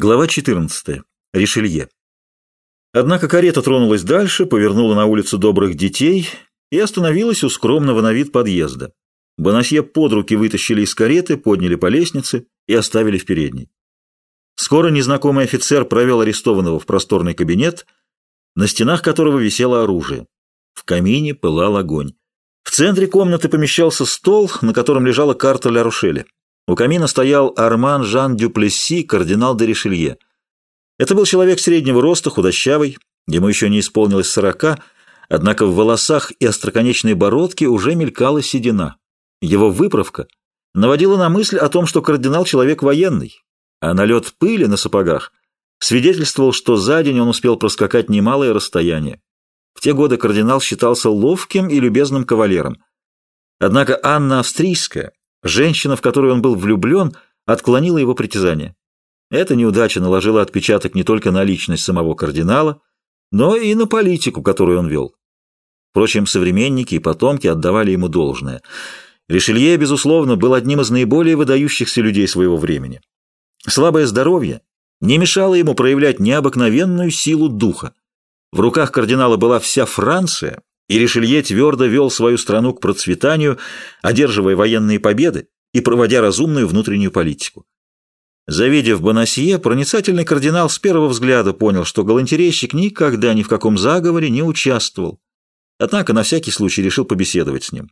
Глава 14. Ришелье. Однако карета тронулась дальше, повернула на улицу Добрых детей и остановилась у скромного на вид подъезда. Бонасье под руки вытащили из кареты, подняли по лестнице и оставили в передней. Скоро незнакомый офицер провел арестованного в просторный кабинет, на стенах которого висело оружие. В камине пылал огонь. В центре комнаты помещался стол, на котором лежала карта Ля Рушеля. У камина стоял Арман Жан дю Плесси, кардинал де Ришелье. Это был человек среднего роста, худощавый, ему еще не исполнилось 40, однако в волосах и остроконечной бородке уже мелькала седина. Его выправка наводила на мысль о том, что кардинал человек военный, а налет пыли на сапогах свидетельствовал, что за день он успел проскакать немалое расстояние. В те годы кардинал считался ловким и любезным кавалером. Однако Анна Австрийская, женщина, в которую он был влюблен, отклонила его притязание. Эта неудача наложила отпечаток не только на личность самого кардинала, но и на политику, которую он вел. Впрочем, современники и потомки отдавали ему должное. Ришелье, безусловно, был одним из наиболее выдающихся людей своего времени. Слабое здоровье не мешало ему проявлять необыкновенную силу духа. В руках кардинала была вся Франция, и Ришелье твердо вел свою страну к процветанию, одерживая военные победы и проводя разумную внутреннюю политику. Завидев Бонасье, проницательный кардинал с первого взгляда понял, что галантерейщик никогда ни в каком заговоре не участвовал. Однако на всякий случай решил побеседовать с ним.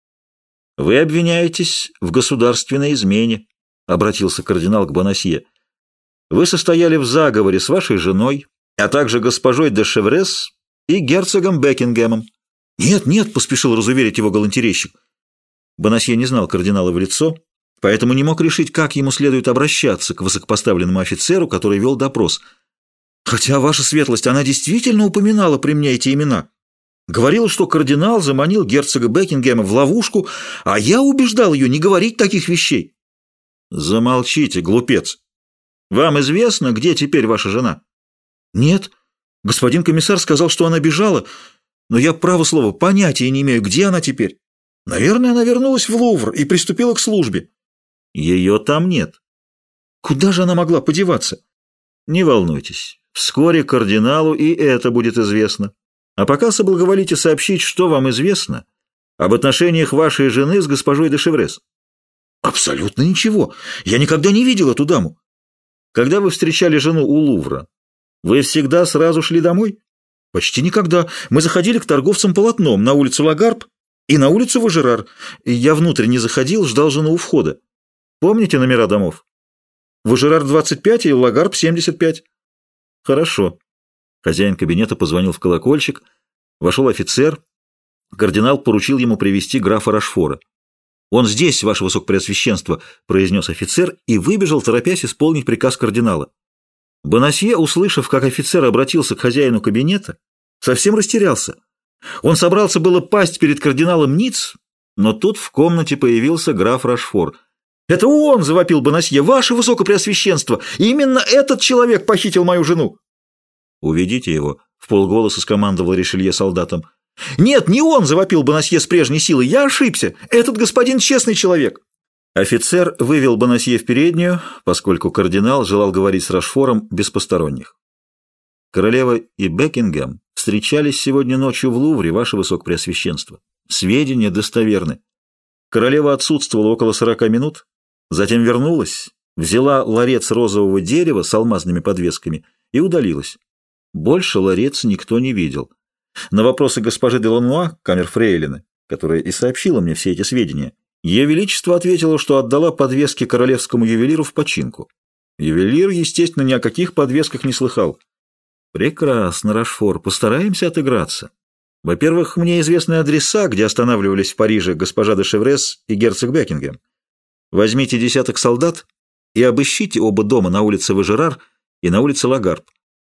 «Вы обвиняетесь в государственной измене», — обратился кардинал к Бонасье. «Вы состояли в заговоре с вашей женой, а также госпожой де Шеврес и герцогом Бекингемом». «Нет, нет», — поспешил разуверить его галантерейщик. Бонасье не знал кардинала в лицо, поэтому не мог решить, как ему следует обращаться к высокопоставленному офицеру, который вел допрос. «Хотя, ваша светлость, она действительно упоминала при мне эти имена. Говорила, что кардинал заманил герцога Бекингема в ловушку, а я убеждал ее не говорить таких вещей». «Замолчите, глупец. Вам известно, где теперь ваша жена?» «Нет. Господин комиссар сказал, что она бежала, но я, право слово, понятия не имею, где она теперь. Наверное, она вернулась в Лувр и приступила к службе». «Ее там нет». «Куда же она могла подеваться?» «Не волнуйтесь, вскоре кардиналу и это будет известно. А пока соблаговолите сообщить, что вам известно об отношениях вашей жены с госпожой де Шеврес». «Абсолютно ничего. Я никогда не видел эту даму». «Когда вы встречали жену у Лувра, вы всегда сразу шли домой?» «Почти никогда. Мы заходили к торговцам полотном на улицу Лагарб и на улицу Важерар. Я внутрь не заходил, ждал жену у входа. Помните номера домов? Важерар 25 и Лагарб 75. Хорошо». Хозяин кабинета позвонил в колокольчик. Вошел офицер. Кардинал поручил ему привести графа Рашфора. «Он здесь, ваше высокопреосвященство», — произнес офицер и выбежал, торопясь исполнить приказ кардинала. Бонасье, услышав, как офицер обратился к хозяину кабинета, совсем растерялся. Он собрался было пасть перед кардиналом ниц, но тут в комнате появился граф Рашфор. «Это он!» — завопил Бонасье. «Ваше высокопреосвященство! Именно этот человек похитил мою жену!» «Уведите его», — вполголоса скомандовал Ришелье солдатам. «Нет, не он!» — завопил Бонасье с прежней силой. «Я ошибся! Этот господин честный человек!» Офицер вывел Бонасье в переднюю, поскольку кардинал желал говорить с Рашфором без посторонних. «Королева и Бекингем встречались сегодня ночью в Лувре, ваше высокопреосвященство. Сведения достоверны. Королева отсутствовала около 40 минут, затем вернулась, взяла ларец розового дерева с алмазными подвесками и удалилась. Больше ларец никто не видел. На вопросы госпожи де Лануа, камерфрейлины, которая и сообщила мне все эти сведения, Ее Величество ответило, что отдала подвески королевскому ювелиру в починку. Ювелир, естественно, ни о каких подвесках не слыхал. Прекрасно, Рашфор, постараемся отыграться. Во-первых, мне известны адреса, где останавливались в Париже госпожа де Шеврес и герцог Бекингем. Возьмите 10 солдат и обыщите оба дома на улице Важерар и на улице Лагарб.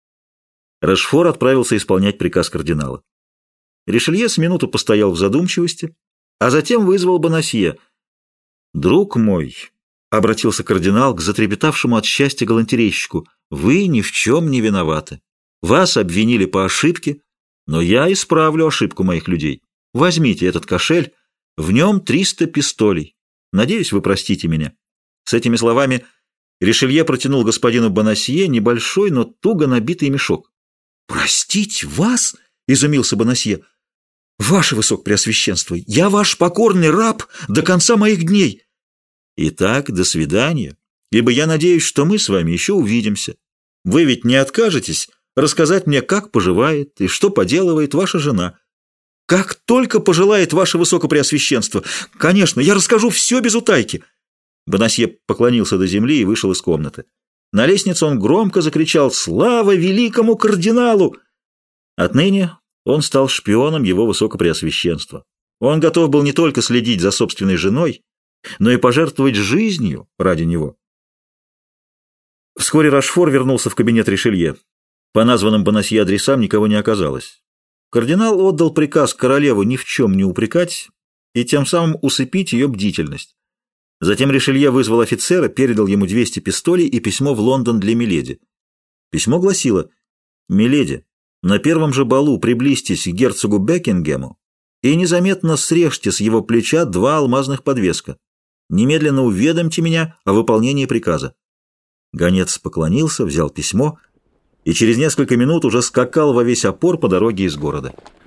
Рашфор отправился исполнять приказ кардинала. Ришелье с минуту постоял в задумчивости, а затем вызвал Бонасье. «Друг мой», — обратился кардинал к затрепетавшему от счастья галантерейщику, — «вы ни в чем не виноваты. Вас обвинили по ошибке, но я исправлю ошибку моих людей. Возьмите этот кошель, в нем 300 пистолей. Надеюсь, вы простите меня». С этими словами Ришелье протянул господину Бонасье небольшой, но туго набитый мешок. «Простите, вас?» — изумился Бонасье. «Ваше Высокопреосвященство, я ваш покорный раб до конца моих дней». «Итак, до свидания, ибо я надеюсь, что мы с вами еще увидимся. Вы ведь не откажетесь рассказать мне, как поживает и что поделывает ваша жена». «Как только пожелает ваше Высокопреосвященство! Конечно, я расскажу все без утайки!» Бонасье поклонился до земли и вышел из комнаты. На лестнице он громко закричал «Слава великому кардиналу!». Отныне он стал шпионом его Высокопреосвященства. Он готов был не только следить за собственной женой, но и пожертвовать жизнью ради него. Вскоре Рашфор вернулся в кабинет Ришелье. По названным Бонасье адресам никого не оказалось. Кардинал отдал приказ королеву ни в чем не упрекать и тем самым усыпить ее бдительность. Затем Ришелье вызвал офицера, передал ему 200 пистолей и письмо в Лондон для Миледи. Письмо гласило: «Миледи, на первом же балу приблизьтесь к герцогу Бекингему и незаметно срежьте с его плеча 2 алмазных подвеска. Немедленно уведомьте меня о выполнении приказа». Гонец поклонился, взял письмо и через несколько минут уже скакал во весь опор по дороге из города.